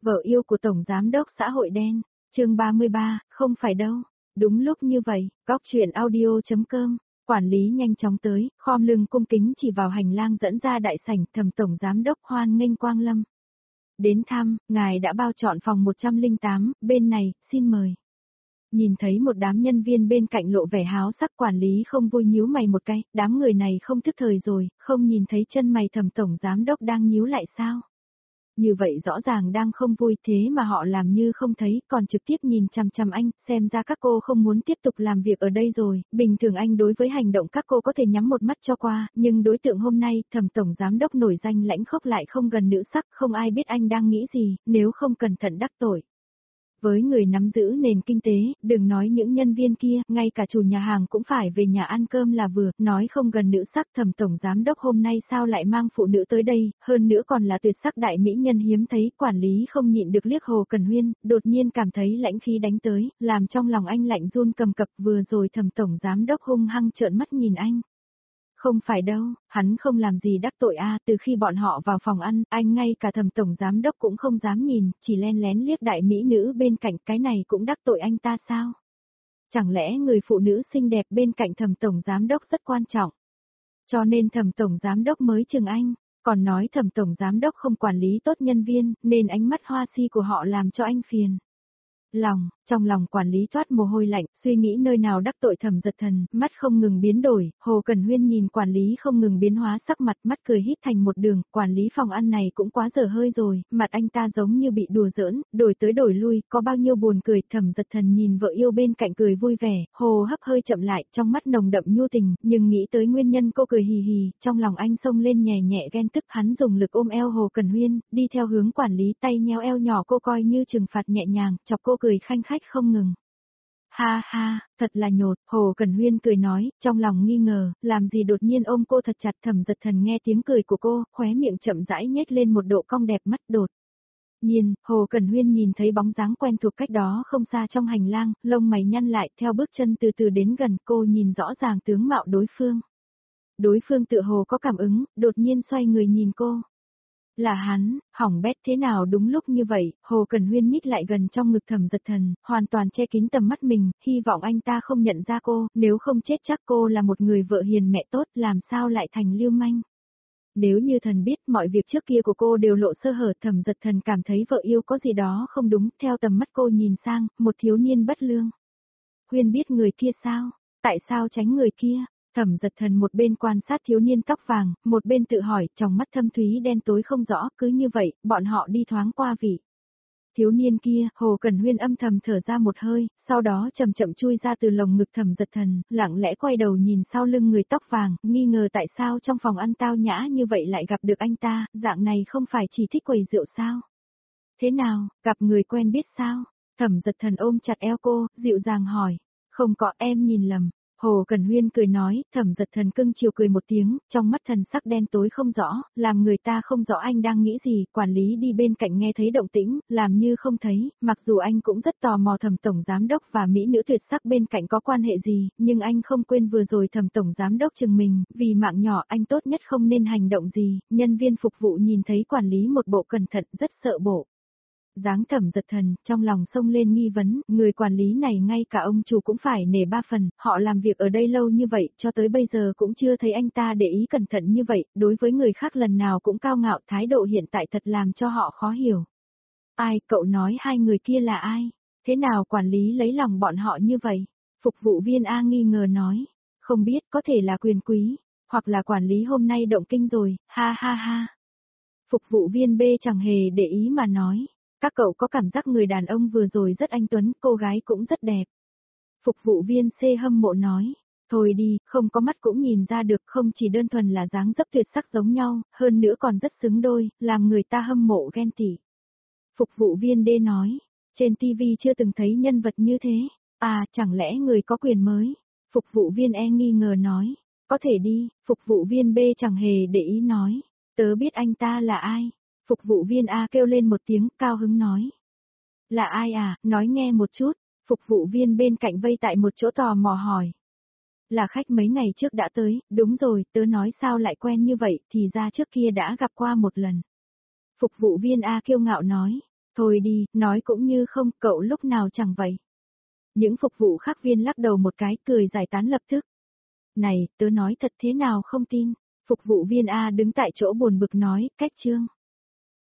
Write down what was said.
Vợ yêu của Tổng Giám đốc xã hội đen, chương 33, không phải đâu. Đúng lúc như vậy, góc chuyện audio.com, quản lý nhanh chóng tới, khom lưng cung kính chỉ vào hành lang dẫn ra đại sảnh. Thẩm Tổng Giám đốc hoan nghênh quang lâm. Đến thăm, ngài đã bao chọn phòng 108, bên này, xin mời. Nhìn thấy một đám nhân viên bên cạnh lộ vẻ háo sắc, quản lý không vui nhíu mày một cái, đám người này không thức thời rồi, không nhìn thấy chân mày Thẩm Tổng Giám đốc đang nhíu lại sao? Như vậy rõ ràng đang không vui, thế mà họ làm như không thấy, còn trực tiếp nhìn chằm chằm anh, xem ra các cô không muốn tiếp tục làm việc ở đây rồi. Bình thường anh đối với hành động các cô có thể nhắm một mắt cho qua, nhưng đối tượng hôm nay, Thẩm Tổng Giám đốc nổi danh lãnh khốc lại không gần nữ sắc, không ai biết anh đang nghĩ gì, nếu không cẩn thận đắc tội. Với người nắm giữ nền kinh tế, đừng nói những nhân viên kia, ngay cả chủ nhà hàng cũng phải về nhà ăn cơm là vừa, nói không gần nữ sắc. Thẩm Tổng Giám đốc hôm nay sao lại mang phụ nữ tới đây, hơn nữa còn là tuyệt sắc đại mỹ nhân hiếm thấy. Quản lý không nhịn được liếc Hồ Cần Huyên, đột nhiên cảm thấy lãnh khí đánh tới, làm trong lòng anh lạnh run cầm cập. Vừa rồi Thẩm Tổng Giám đốc hung hăng trợn mắt nhìn anh. Không phải đâu, hắn không làm gì đắc tội từ khi bọn họ vào phòng ăn, anh ngay cả Thẩm Tổng Giám đốc cũng không dám nhìn, chỉ len lén liếc đại mỹ nữ bên cạnh, cái này cũng đắc tội anh ta sao? Chẳng lẽ người phụ nữ xinh đẹp bên cạnh Thẩm Tổng Giám đốc rất quan trọng? Cho nên Thẩm Tổng Giám đốc mới chừng anh, còn nói Thẩm Tổng Giám đốc không quản lý tốt nhân viên, nên ánh mắt hoa si của họ làm cho anh phiền. Trong lòng quản lý toát mồ hôi lạnh, suy nghĩ nơi nào đắc tội Thẩm Dật Thần, mắt không ngừng biến đổi. Hồ Cần Huyên nhìn quản lý không ngừng biến hóa sắc mặt, mắt cười hít thành một đường. Quản lý phòng ăn này cũng quá dở hơi rồi, mặt anh ta giống như bị đùa giỡn, đổi tới đổi lui, có bao nhiêu buồn cười. Thẩm Dật Thần nhìn vợ yêu bên cạnh cười vui vẻ, hô hấp hơi chậm lại, trong mắt nồng đậm nhu tình, nhưng nghĩ tới nguyên nhân cô cười hì hì, trong lòng anh xông lên nhẹ nhẹ ghen tức. Hắn dùng lực ôm eo Hồ Cần Huyên, đi theo hướng quản lý, tay nhéo eo nhỏ cô coi như trừng phạt nhẹ nhàng, chọc cô cười khanh khách không ngừng. Ha ha, thật là nhột. Hồ Cần Huyên cười nói, trong lòng nghi ngờ, làm gì đột nhiên ôm cô thật chặt. Thẩm Dật Thần nghe tiếng cười của cô, khóe miệng chậm rãi nhếch lên một độ cong đẹp mắt. Đột nhiên, Hồ Cần Huyên nhìn thấy bóng dáng quen thuộc cách đó không xa trong hành lang, lông mày nhăn lại, theo bước chân từ từ đến gần. Cô nhìn rõ ràng tướng mạo đối phương. Đối phương tựa hồ có cảm ứng, đột nhiên xoay người nhìn cô. Là hắn, hỏng bét thế nào đúng lúc như vậy. Hồ Cần Huyên nhích lại gần trong ngực Thẩm Dật Thần, hoàn toàn che kín tầm mắt mình, hy vọng anh ta không nhận ra cô, nếu không chết chắc cô là một người vợ hiền mẹ tốt, làm sao lại thành lưu manh. Nếu như thần biết mọi việc trước kia của cô đều lộ sơ hở. Thẩm Dật Thần cảm thấy vợ yêu có gì đó không đúng, theo tầm mắt cô nhìn sang, một thiếu niên bất lương. Huyên biết người kia sao? Tại sao tránh người kia? Thẩm Dật Thần một bên quan sát thiếu niên tóc vàng, một bên tự hỏi, trong mắt thâm thúy đen tối không rõ. Cứ như vậy, bọn họ đi thoáng qua vị thiếu niên kia. Hồ Cần Huyên âm thầm thở ra một hơi, sau đó chậm chậm chui ra từ lồng ngực Thẩm Dật Thần, lặng lẽ quay đầu nhìn sau lưng người tóc vàng, nghi ngờ tại sao trong phòng ăn tao nhã như vậy lại gặp được anh ta, dạng này không phải chỉ thích quầy rượu sao? Thế nào, gặp người quen biết sao? Thẩm Dật Thần ôm chặt eo cô, dịu dàng hỏi. Không có, em nhìn lầm. Hồ Cần Huyên cười nói. Thẩm Dật Thần cưng chiều cười một tiếng, trong mắt thần sắc đen tối không rõ, làm người ta không rõ anh đang nghĩ gì. Quản lý đi bên cạnh nghe thấy động tĩnh, làm như không thấy, mặc dù anh cũng rất tò mò Thẩm Tổng Giám đốc và mỹ nữ tuyệt sắc bên cạnh có quan hệ gì, nhưng anh không quên vừa rồi Thẩm Tổng Giám đốc chừng mình, vì mạng nhỏ anh tốt nhất không nên hành động gì. Nhân viên phục vụ nhìn thấy quản lý một bộ cẩn thận, rất sợ bộ dáng Thẩm Dật Thần, trong lòng xông lên nghi vấn, người quản lý này ngay cả ông chủ cũng phải nể ba phần, họ làm việc ở đây lâu như vậy, cho tới bây giờ cũng chưa thấy anh ta để ý cẩn thận như vậy, đối với người khác lần nào cũng cao ngạo, thái độ hiện tại thật làm cho họ khó hiểu. Ai, cậu nói hai người kia là ai? Thế nào quản lý lấy lòng bọn họ như vậy? Phục vụ viên A nghi ngờ nói, không biết, có thể là quyền quý, hoặc là quản lý hôm nay động kinh rồi, ha ha ha. Phục vụ viên B chẳng hề để ý mà nói. Các cậu có cảm giác người đàn ông vừa rồi rất anh tuấn, cô gái cũng rất đẹp. Phục vụ viên C hâm mộ nói, thôi đi, không có mắt cũng nhìn ra được, không chỉ đơn thuần là dáng dấp tuyệt sắc giống nhau, hơn nữa còn rất xứng đôi, làm người ta hâm mộ ghen tị. Phục vụ viên D nói, trên TV chưa từng thấy nhân vật như thế, chẳng lẽ người có quyền mới? Phục vụ viên E nghi ngờ nói, có thể đi. Phục vụ viên B chẳng hề để ý nói, tớ biết anh ta là ai. Phục vụ viên A kêu lên một tiếng, cao hứng nói. Là ai à, nói nghe một chút. Phục vụ viên bên cạnh vây tại một chỗ tò mò hỏi. Là khách mấy ngày trước đã tới, đúng rồi, tớ nói sao lại quen như vậy, thì ra trước kia đã gặp qua một lần. Phục vụ viên A kiêu ngạo nói. Thôi đi, nói cũng như không, cậu lúc nào chẳng vậy. Những phục vụ khác viên lắc đầu một cái cười giải tán lập tức. Này, tớ nói thật thế nào không tin. Phục vụ viên A đứng tại chỗ buồn bực nói, cách Trương.